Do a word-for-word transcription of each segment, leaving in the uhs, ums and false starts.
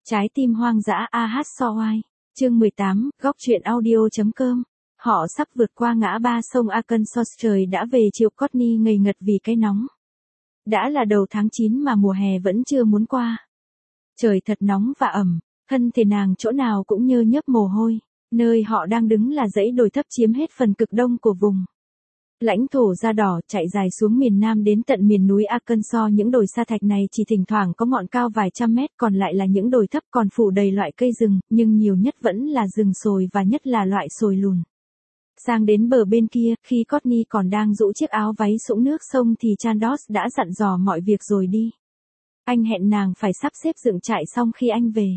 Trái tim hoang dã a hát so oai. Chương mười tám, góc truyện audio.com. Họ sắp vượt qua ngã ba sông Arkansas, trời đã về chiều, Courtney ngây ngật vì cái nóng. Đã là đầu tháng chín mà mùa hè vẫn chưa muốn qua. Trời thật nóng và ẩm, thân thể nàng chỗ nào cũng nhơ nhớp mồ hôi. Nơi họ đang đứng là dãy đồi thấp chiếm hết phần cực đông của vùng. Lãnh thổ da đỏ chạy dài xuống miền Nam đến tận miền núi Arkansas. Những đồi sa thạch này chỉ thỉnh thoảng có ngọn cao vài trăm mét, còn lại là những đồi thấp còn phủ đầy loại cây rừng, nhưng nhiều nhất vẫn là rừng sồi và nhất là loại sồi lùn. Sang đến bờ bên kia, khi Courtney còn đang rũ chiếc áo váy sũng nước sông thì Chandos đã dặn dò mọi việc rồi đi. Anh hẹn nàng phải sắp xếp dựng trại xong khi anh về.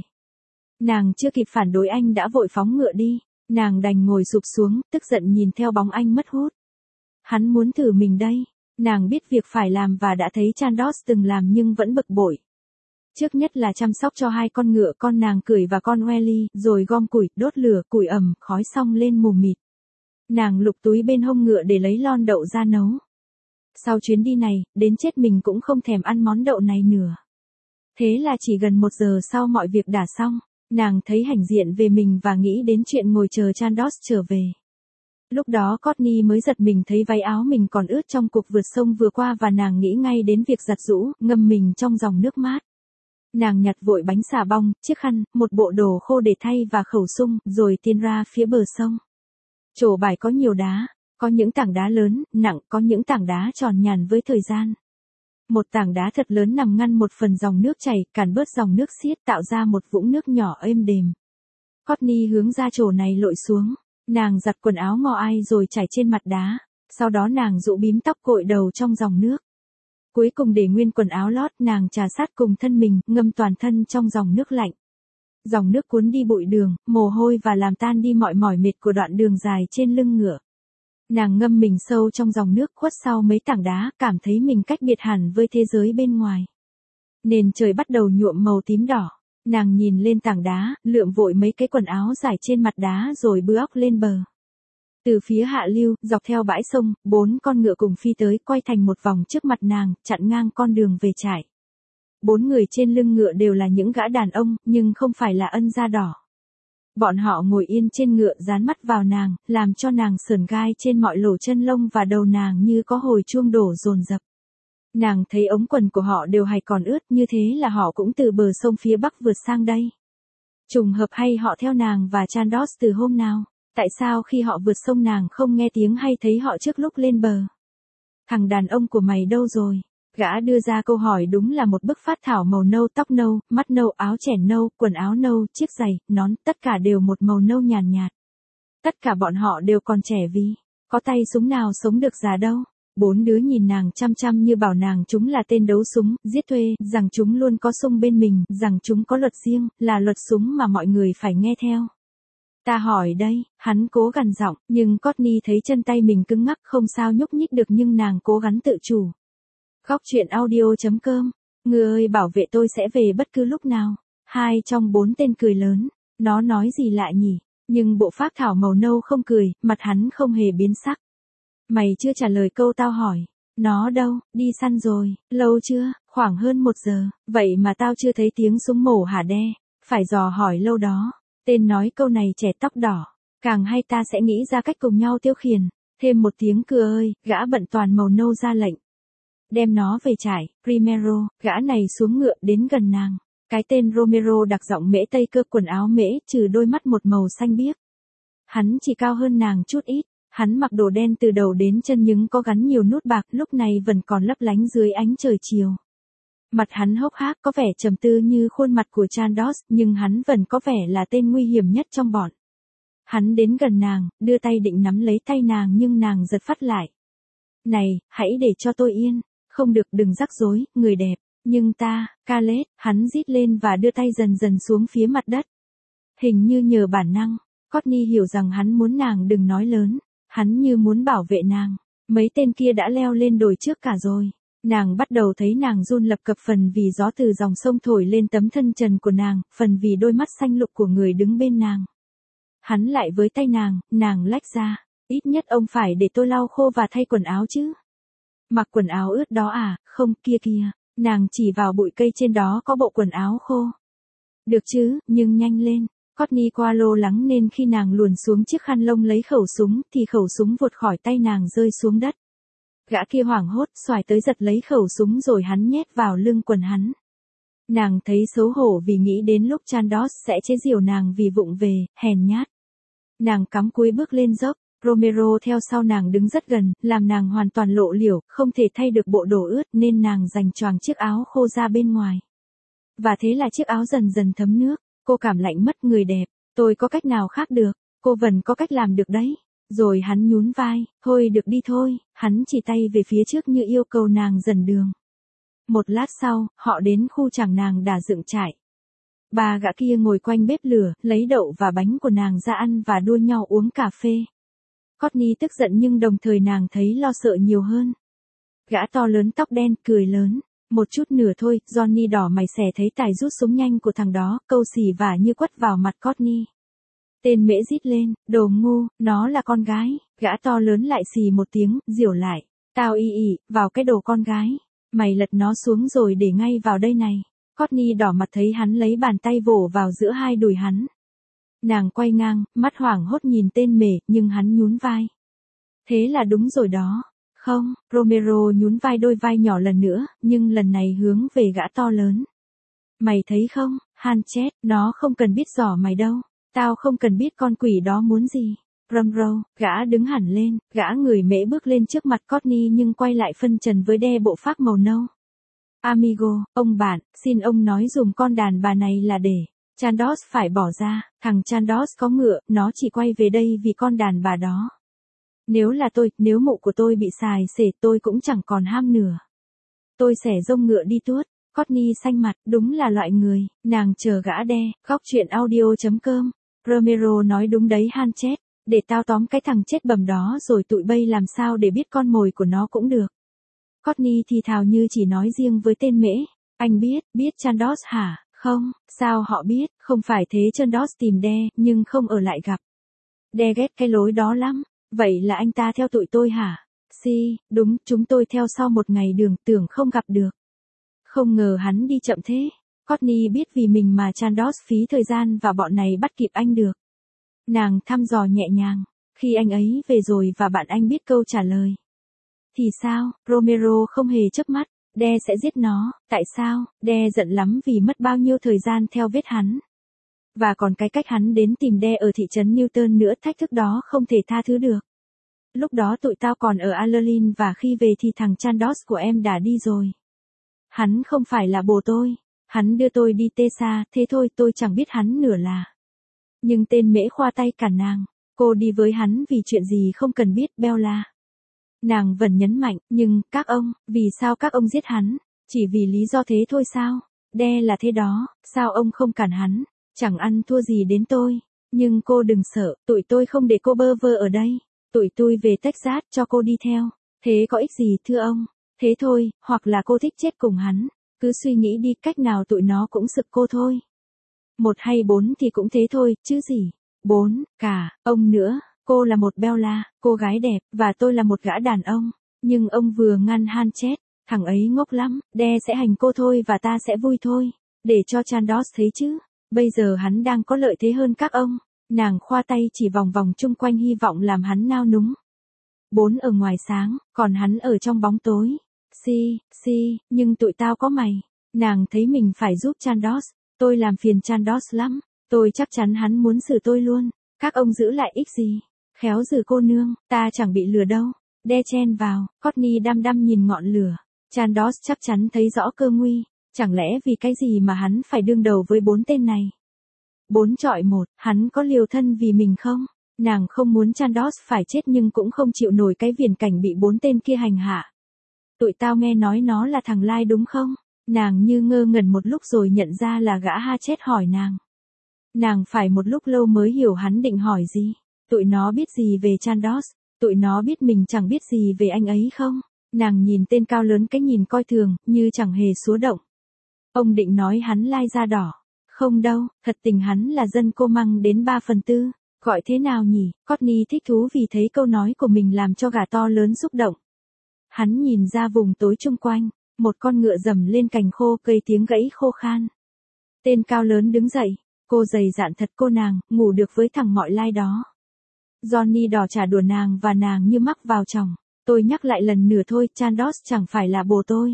Nàng chưa kịp phản đối anh đã vội phóng ngựa đi, nàng đành ngồi sụp xuống, tức giận nhìn theo bóng anh mất hút. Hắn muốn thử mình đây, nàng biết việc phải làm và đã thấy Chandos từng làm nhưng vẫn bực bội. Trước nhất là chăm sóc cho hai con ngựa con nàng cưỡi và con Welly, rồi gom củi, đốt lửa, củi ẩm, khói xong lên mù mịt. Nàng lục túi bên hông ngựa để lấy lon đậu ra nấu. Sau chuyến đi này, đến chết mình cũng không thèm ăn món đậu này nữa. Thế là chỉ gần một giờ sau mọi việc đã xong, nàng thấy hãnh diện về mình và nghĩ đến chuyện ngồi chờ Chandos trở về. Lúc đó Courtney mới giật mình thấy váy áo mình còn ướt trong cuộc vượt sông vừa qua và nàng nghĩ ngay đến việc giặt giũ, ngâm mình trong dòng nước mát. Nàng nhặt vội bánh xà bông, chiếc khăn, một bộ đồ khô để thay và khẩu sung, rồi tiến ra phía bờ sông. Chỗ bãi có nhiều đá, có những tảng đá lớn, nặng, có những tảng đá tròn nhàn với thời gian. Một tảng đá thật lớn nằm ngăn một phần dòng nước chảy, cản bớt dòng nước xiết tạo ra một vũng nước nhỏ êm đềm. Courtney hướng ra chỗ này lội xuống. Nàng giặt quần áo ngò ai rồi trải trên mặt đá, sau đó nàng rũ bím tóc gội đầu trong dòng nước. Cuối cùng để nguyên quần áo lót, nàng trà sát cùng thân mình, ngâm toàn thân trong dòng nước lạnh. Dòng nước cuốn đi bụi đường, mồ hôi và làm tan đi mọi mỏi mệt của đoạn đường dài trên lưng ngựa. Nàng ngâm mình sâu trong dòng nước, khuất sau mấy tảng đá, cảm thấy mình cách biệt hẳn với thế giới bên ngoài. Nền trời bắt đầu nhuộm màu tím đỏ. Nàng nhìn lên tảng đá, lượm vội mấy cái quần áo dài trên mặt đá rồi bư óc lên bờ. Từ phía hạ lưu, dọc theo bãi sông, bốn con ngựa cùng phi tới, quay thành một vòng trước mặt nàng, chặn ngang con đường về trại. Bốn người trên lưng ngựa đều là những gã đàn ông, nhưng không phải là ân da đỏ. Bọn họ ngồi yên trên ngựa dán mắt vào nàng, làm cho nàng sởn gai trên mọi lỗ chân lông và đầu nàng như có hồi chuông đổ dồn dập. Nàng thấy ống quần của họ đều hay còn ướt, như thế là họ cũng từ bờ sông phía bắc vượt sang đây. Trùng hợp hay họ theo nàng và Chandos từ hôm nào? Tại sao khi họ vượt sông nàng không nghe tiếng hay thấy họ trước lúc lên bờ? Thằng đàn ông của mày đâu rồi? Gã đưa ra câu hỏi đúng là một bức phát thảo màu nâu, tóc nâu, mắt nâu, áo chẽn nâu, quần áo nâu, chiếc giày, nón, tất cả đều một màu nâu nhàn nhạt, nhạt. Tất cả bọn họ đều còn trẻ vì, có tay súng nào sống được già đâu. Bốn đứa nhìn nàng chăm chăm như bảo nàng chúng là tên đấu súng, giết thuê, rằng chúng luôn có súng bên mình, rằng chúng có luật riêng, là luật súng mà mọi người phải nghe theo. Ta hỏi đây, hắn cố gằn giọng, nhưng Courtney thấy chân tay mình cứng ngắc không sao nhúc nhích được nhưng nàng cố gắng tự chủ. Góc truyện audio.com, ngươi ơi bảo vệ tôi sẽ về bất cứ lúc nào. Hai trong bốn tên cười lớn, nó nói gì lạ nhỉ, nhưng bộ phác thảo màu nâu không cười, mặt hắn không hề biến sắc. Mày chưa trả lời câu tao hỏi. Nó đâu, đi săn rồi, lâu chưa, khoảng hơn một giờ, vậy mà tao chưa thấy tiếng súng mổ hả đe, phải dò hỏi lâu đó. Tên nói câu này trẻ tóc đỏ, càng hay ta sẽ nghĩ ra cách cùng nhau tiêu khiển. Thêm một tiếng cưa ơi, gã bận toàn màu nâu ra lệnh. Đem nó về trại, Primero, gã này xuống ngựa đến gần nàng. Cái tên Romero đặc giọng mễ tây cơ, quần áo mễ, trừ đôi mắt một màu xanh biếc. Hắn chỉ cao hơn nàng chút ít. Hắn mặc đồ đen từ đầu đến chân nhưng có gắn nhiều nút bạc, lúc này vẫn còn lấp lánh dưới ánh trời chiều. Mặt hắn hốc hác có vẻ trầm tư như khuôn mặt của Chandos, nhưng hắn vẫn có vẻ là tên nguy hiểm nhất trong bọn. Hắn đến gần nàng, đưa tay định nắm lấy tay nàng nhưng nàng giật phắt lại. Này, hãy để cho tôi yên, không được, đừng rắc rối, người đẹp, nhưng ta, Caleb, hắn rít lên và đưa tay dần dần xuống phía mặt đất. Hình như nhờ bản năng, Courtney hiểu rằng hắn muốn nàng đừng nói lớn. Hắn như muốn bảo vệ nàng. Mấy tên kia đã leo lên đồi trước cả rồi. Nàng bắt đầu thấy nàng run lập cập, phần vì gió từ dòng sông thổi lên tấm thân trần của nàng, phần vì đôi mắt xanh lục của người đứng bên nàng. Hắn lại với tay nàng, nàng lách ra. Ít nhất ông phải để tôi lau khô và thay quần áo chứ. Mặc quần áo ướt đó à, không, kia kia. Nàng chỉ vào bụi cây trên đó có bộ quần áo khô. Được chứ, nhưng nhanh lên. Courtney qua lo lắng nên khi nàng luồn xuống chiếc khăn lông lấy khẩu súng thì khẩu súng vụt khỏi tay nàng rơi xuống đất. Gã kia hoảng hốt xoài tới giật lấy khẩu súng rồi hắn nhét vào lưng quần hắn. Nàng thấy xấu hổ vì nghĩ đến lúc Chandos sẽ chế giễu nàng vì vụng về, hèn nhát. Nàng cắm cúi bước lên dốc, Romero theo sau nàng đứng rất gần, làm nàng hoàn toàn lộ liễu, không thể thay được bộ đồ ướt nên nàng giành choàng chiếc áo khô ra bên ngoài. Và thế là chiếc áo dần dần thấm nước, cô cảm lạnh mất người đẹp, tôi có cách nào khác được, cô vẫn có cách làm được đấy. Rồi hắn nhún vai, thôi được đi thôi, hắn chỉ tay về phía trước như yêu cầu nàng dần đường. Một lát sau, họ đến khu chàng nàng đã dựng trại. Ba gã kia ngồi quanh bếp lửa, lấy đậu và bánh của nàng ra ăn và đua nhau uống cà phê. Courtney tức giận nhưng đồng thời nàng thấy lo sợ nhiều hơn. Gã to lớn tóc đen cười lớn. Một chút nữa thôi, Johnny đỏ mày xẻ thấy tài rút súng nhanh của thằng đó, câu xì vả như quất vào mặt Courtney. Tên mễ rít lên, đồ ngu, nó là con gái, gã to lớn lại xì một tiếng, giểu lại. Tao y ỉ, vào cái đồ con gái. Mày lật nó xuống rồi để ngay vào đây này. Courtney đỏ mặt thấy hắn lấy bàn tay vỗ vào giữa hai đùi hắn. Nàng quay ngang, mắt hoảng hốt nhìn tên mề, nhưng hắn nhún vai. Thế là đúng rồi đó. Không, Romero nhún vai đôi vai nhỏ lần nữa, nhưng lần này hướng về gã to lớn. Mày thấy không, Hanchett, nó không cần biết giỏ mày đâu. Tao không cần biết con quỷ đó muốn gì. Romero, gã đứng hẳn lên, gã người mễ bước lên trước mặt Courtney nhưng quay lại phân trần với đe bộ phác màu nâu. Amigo, ông bạn, xin ông nói dùm con đàn bà này là để Chandos phải bỏ ra, thằng Chandos có ngựa, nó chỉ quay về đây vì con đàn bà đó. Nếu là tôi, nếu mụ của tôi bị xài xể tôi cũng chẳng còn ham nửa. Tôi xẻ rông ngựa đi tuốt. Courtney xanh mặt, đúng là loại người, nàng chờ gã đe, góc chuyện audio chấm com. Romero nói đúng đấy Hanchett, để tao tóm cái thằng chết bầm đó rồi tụi bay làm sao để biết con mồi của nó cũng được. Courtney thì thào như chỉ nói riêng với tên mễ. Anh biết, biết Chandos hả? Không, sao họ biết, không phải thế Chandos tìm đe, nhưng không ở lại gặp. Đe ghét cái lối đó lắm. Vậy là anh ta theo tụi tôi hả? Si, đúng, chúng tôi theo sau một ngày đường tưởng không gặp được. Không ngờ hắn đi chậm thế. Courtney biết vì mình mà Chandos phí thời gian và bọn này bắt kịp anh được. Nàng thăm dò nhẹ nhàng. Khi anh ấy về rồi và bạn anh biết câu trả lời. Thì sao, Romero không hề chớp mắt. Đe sẽ giết nó, tại sao? Đe giận lắm vì mất bao nhiêu thời gian theo vết hắn. Và còn cái cách hắn đến tìm đe ở thị trấn Newton nữa, thách thức đó không thể tha thứ được. Lúc đó tụi tao còn ở Allerlin và khi về thì thằng Chandos của em đã đi rồi. Hắn không phải là bồ tôi. Hắn đưa tôi đi Tessa, thế thôi tôi chẳng biết hắn nửa là. Nhưng tên mễ khoa tay cản nàng. Cô đi với hắn vì chuyện gì không cần biết, Bella. Nàng vẫn nhấn mạnh, nhưng, các ông, vì sao các ông giết hắn? Chỉ vì lý do thế thôi sao? Đe là thế đó, sao ông không cản hắn? Chẳng ăn thua gì đến tôi. Nhưng cô đừng sợ, tụi tôi không để cô bơ vơ ở đây. Tụi tôi về Texas cho cô đi theo. Thế có ích gì thưa ông? Thế thôi, hoặc là cô thích chết cùng hắn. Cứ suy nghĩ đi, cách nào tụi nó cũng sực cô thôi. Một hay bốn thì cũng thế thôi, chứ gì. Bốn, cả, ông nữa. Cô là một Bella, cô gái đẹp, và tôi là một gã đàn ông. Nhưng ông vừa ngăn Hanchett, thằng ấy ngốc lắm, đe sẽ hành cô thôi và ta sẽ vui thôi. Để cho Chandos thấy chứ. Bây giờ hắn đang có lợi thế hơn các ông. Nàng khoa tay chỉ vòng vòng chung quanh hy vọng làm hắn nao núng. Bốn ở ngoài sáng, còn hắn ở trong bóng tối. Si, si, nhưng tụi tao có mày. Nàng thấy mình phải giúp Chandos. Tôi làm phiền Chandos lắm. Tôi chắc chắn hắn muốn xử tôi luôn. Các ông giữ lại ích gì? Khéo giữ cô nương, ta chẳng bị lừa đâu. Đe chen vào, Courtney đăm đăm nhìn ngọn lửa. Chandos chắc chắn thấy rõ cơ nguy. Chẳng lẽ vì cái gì mà hắn phải đương đầu với bốn tên này? Bốn chọi một, hắn có liều thân vì mình không? Nàng không muốn Chandos phải chết nhưng cũng không chịu nổi cái viển cảnh bị bốn tên kia hành hạ. Tụi tao nghe nói nó là thằng Lai đúng không? Nàng như ngơ ngẩn một lúc rồi nhận ra là gã Hanchett hỏi nàng. Nàng phải một lúc lâu mới hiểu hắn định hỏi gì. Tụi nó biết gì về Chandos? Tụi nó biết mình chẳng biết gì về anh ấy không? Nàng nhìn tên cao lớn cái nhìn coi thường, như chẳng hề xúa động. Ông định nói hắn Lai da đỏ. Không đâu, thật tình hắn là dân cô măng đến ba phần tư. Gọi thế nào nhỉ? Courtney thích thú vì thấy câu nói của mình làm cho gà to lớn xúc động. Hắn nhìn ra vùng tối chung quanh. Một con ngựa dầm lên cành khô, cây tiếng gãy khô khan. Tên cao lớn đứng dậy. Cô dày dạn thật cô nàng, ngủ được với thằng mọi lai đó. Johnny đỏ trả đùa nàng và nàng như mắc vào chồng. Tôi nhắc lại lần nữa thôi, Chandos chẳng phải là bồ tôi.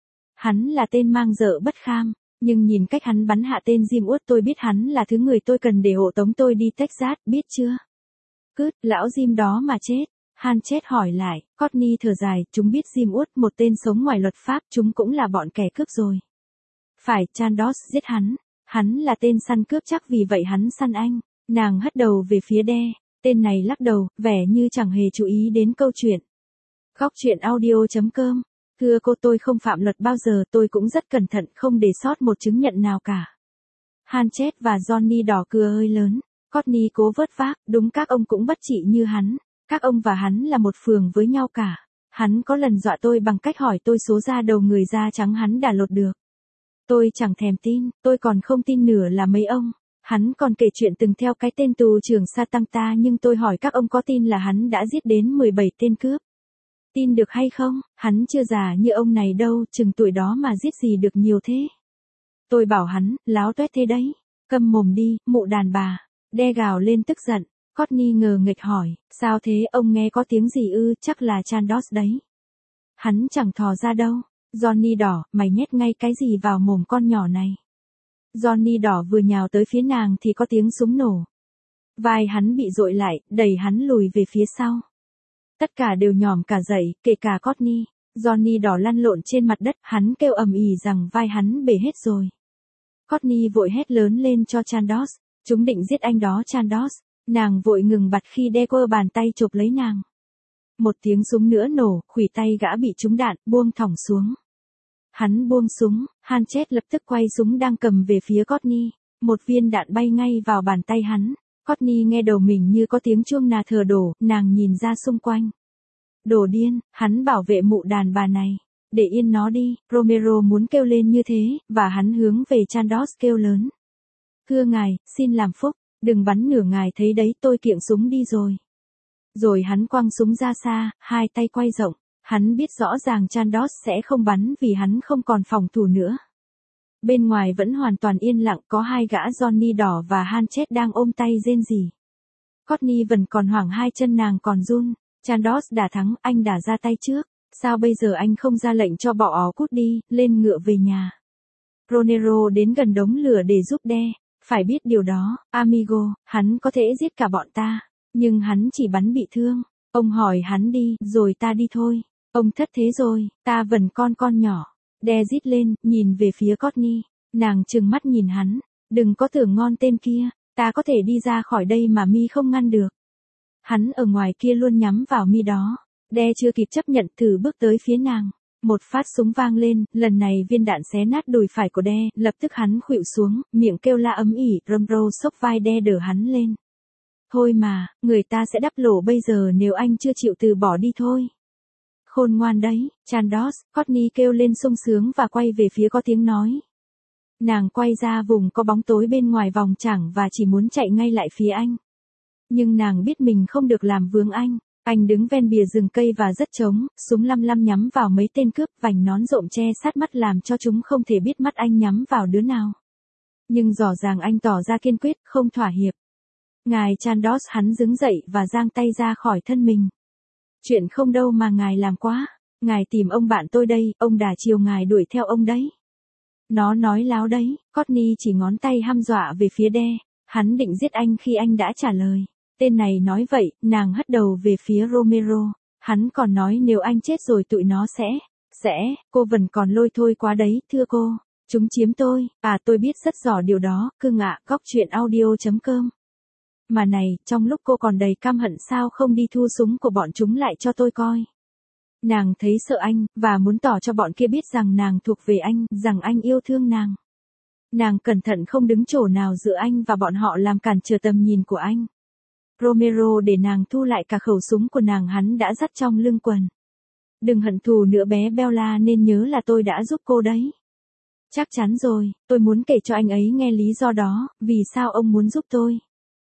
Hắn là tên mang dợ bất kham, nhưng nhìn cách hắn bắn hạ tên Jim Wood tôi biết hắn là thứ người tôi cần để hộ tống tôi đi Texas, biết chưa? Cướt, lão Jim đó mà chết. Han chết hỏi lại, Courtney thở dài, chúng biết Jim Wood một tên sống ngoài luật pháp, chúng cũng là bọn kẻ cướp rồi. Phải, Chandos giết hắn. Hắn là tên săn cướp chắc vì vậy hắn săn anh. Nàng hất đầu về phía đe. Tên này lắc đầu, vẻ như chẳng hề chú ý đến câu chuyện. Góc truyện audio.com. Thưa cô, tôi không phạm luật bao giờ, tôi cũng rất cẩn thận không để sót một chứng nhận nào cả. Han chết và Johnny đỏ cưa ơi lớn. Courtney cố vớt vát, đúng các ông cũng bất trị như hắn. Các ông và hắn là một phường với nhau cả. Hắn có lần dọa tôi bằng cách hỏi tôi số da đầu người da trắng hắn đã lột được. Tôi chẳng thèm tin, tôi còn không tin nửa là mấy ông. Hắn còn kể chuyện từng theo cái tên tù trưởng Satanta nhưng tôi hỏi các ông có tin là hắn đã giết đến mười bảy tên cướp. Tin được hay không, hắn chưa già như ông này đâu, chừng tuổi đó mà giết gì được nhiều thế. Tôi bảo hắn, láo toét thế đấy. Câm mồm đi, mụ đàn bà. Đe gào lên tức giận. Courtney ngờ nghệch hỏi, sao thế ông nghe có tiếng gì ư, chắc là Chandos đấy. Hắn chẳng thò ra đâu. Johnny đỏ, mày nhét ngay cái gì vào mồm con nhỏ này. Johnny đỏ vừa nhào tới phía nàng thì có tiếng súng nổ. Vai hắn bị dội lại, đẩy hắn lùi về phía sau. Tất cả đều nhòm cả dậy, kể cả Courtney. Johnny đỏ lăn lộn trên mặt đất, hắn kêu ầm ĩ rằng vai hắn bể hết rồi. Courtney vội hét lớn lên cho Chandos. Chúng định giết anh đó Chandos. Nàng vội ngừng bặt khi đe quơ bàn tay chộp lấy nàng. Một tiếng súng nữa nổ, khuỷu tay gã bị trúng đạn, buông thõng xuống. Hắn buông súng, Han chết lập tức quay súng đang cầm về phía Courtney. Một viên đạn bay ngay vào bàn tay hắn. Courtney nghe đầu mình như có tiếng chuông nà thờ đổ, nàng nhìn ra xung quanh. Đồ điên, hắn bảo vệ mụ đàn bà này. Để yên nó đi, Romero muốn kêu lên như thế, và hắn hướng về Chandos kêu lớn. Thưa ngài, xin làm phúc, đừng bắn nửa ngài thấy đấy tôi kiệm súng đi rồi. Rồi hắn quăng súng ra xa, hai tay quay rộng. Hắn biết rõ ràng Chandos sẽ không bắn vì hắn không còn phòng thủ nữa. Bên ngoài vẫn hoàn toàn yên lặng, có hai gã Johnny đỏ và Han chết đang ôm tay rên rỉ. Courtney vẫn còn hoảng, hai chân nàng còn run. Chandos đã thắng, anh đã ra tay trước. Sao bây giờ anh không ra lệnh cho bỏ ó cút đi, lên ngựa về nhà. Romero đến gần đống lửa để giúp đe. Phải biết điều đó, amigo, hắn có thể giết cả bọn ta. Nhưng hắn chỉ bắn bị thương. Ông hỏi hắn đi, rồi ta đi thôi. Ông thất thế rồi, ta vẫn con con nhỏ. Đe rít lên, nhìn về phía Courtney. Nàng trừng mắt nhìn hắn. Đừng có tưởng ngon tên kia, ta có thể đi ra khỏi đây mà mi không ngăn được. Hắn ở ngoài kia luôn nhắm vào mi đó. Đe chưa kịp chấp nhận thử bước tới phía nàng. Một phát súng vang lên, lần này viên đạn xé nát đùi phải của Đe, lập tức hắn khuỵu xuống, miệng kêu la ấm ỉ, Romero xốc vai Đe đỡ hắn lên. Thôi mà, người ta sẽ đắp lỗ bây giờ nếu anh chưa chịu từ bỏ đi thôi. Khôn ngoan đấy, Chandos, Courtney kêu lên sung sướng và quay về phía có tiếng nói. Nàng quay ra vùng có bóng tối bên ngoài vòng trảng và chỉ muốn chạy ngay lại phía anh. Nhưng nàng biết mình không được làm vướng anh. Anh đứng ven bìa rừng cây và rất trống, súng lăm lăm nhắm vào mấy tên cướp, vành nón rộng che sát mắt làm cho chúng không thể biết mắt anh nhắm vào đứa nào. Nhưng rõ ràng anh tỏ ra kiên quyết, không thỏa hiệp. Ngài Chandos, hắn đứng dậy và giang tay ra khỏi thân mình. Chuyện không đâu mà ngài làm quá. Ngài tìm ông bạn tôi đây, ông đã chiều ngài đuổi theo ông đấy. Nó nói láo đấy, Courtney chỉ ngón tay hăm dọa về phía Đe. Hắn định giết anh khi anh đã trả lời. Tên này nói vậy, nàng hất đầu về phía Romero. Hắn còn nói nếu anh chết rồi tụi nó sẽ, sẽ, cô vẫn còn lôi thôi quá đấy, thưa cô. Chúng chiếm tôi, à tôi biết rất rõ điều đó, cưng ạ, góc truyện audio.com. Mà này, trong lúc cô còn đầy căm hận sao không đi thu súng của bọn chúng lại cho tôi coi. Nàng thấy sợ anh, và muốn tỏ cho bọn kia biết rằng nàng thuộc về anh, rằng anh yêu thương nàng. Nàng cẩn thận không đứng chỗ nào giữa anh và bọn họ làm cản trở tầm nhìn của anh. Romero để nàng thu lại cả khẩu súng của nàng hắn đã dắt trong lưng quần. Đừng hận thù nữa bé Bella, nên nhớ là tôi đã giúp cô đấy. Chắc chắn rồi, tôi muốn kể cho anh ấy nghe lý do đó, vì sao ông muốn giúp tôi.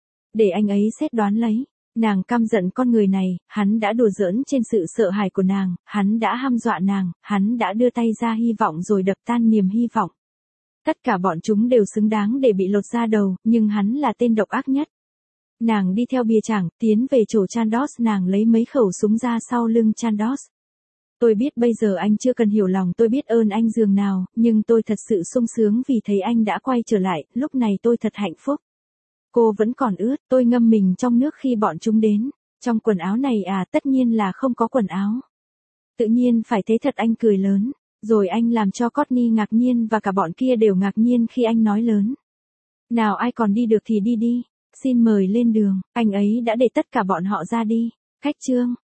Để anh ấy xét đoán lấy. Nàng căm giận con người này, hắn đã đùa giỡn trên sự sợ hãi của nàng, hắn đã hăm dọa nàng, hắn đã đưa tay ra hy vọng rồi đập tan niềm hy vọng. Tất cả bọn chúng đều xứng đáng để bị lột da đầu, nhưng hắn là tên độc ác nhất. Nàng đi theo bìa chảng, tiến về chỗ Chandos, nàng lấy mấy khẩu súng ra sau lưng Chandos. Tôi biết bây giờ anh chưa cần hiểu lòng tôi biết ơn anh dường nào, nhưng tôi thật sự sung sướng vì thấy anh đã quay trở lại, lúc này tôi thật hạnh phúc. Cô vẫn còn ướt, tôi ngâm mình trong nước khi bọn chúng đến. Trong quần áo này à, tất nhiên là không có quần áo. Tự nhiên phải thế thật, anh cười lớn. Rồi anh làm cho Courtney ngạc nhiên và cả bọn kia đều ngạc nhiên khi anh nói lớn. Nào ai còn đi được thì đi đi, xin mời lên đường, anh ấy đã để tất cả bọn họ ra đi. Khách trương,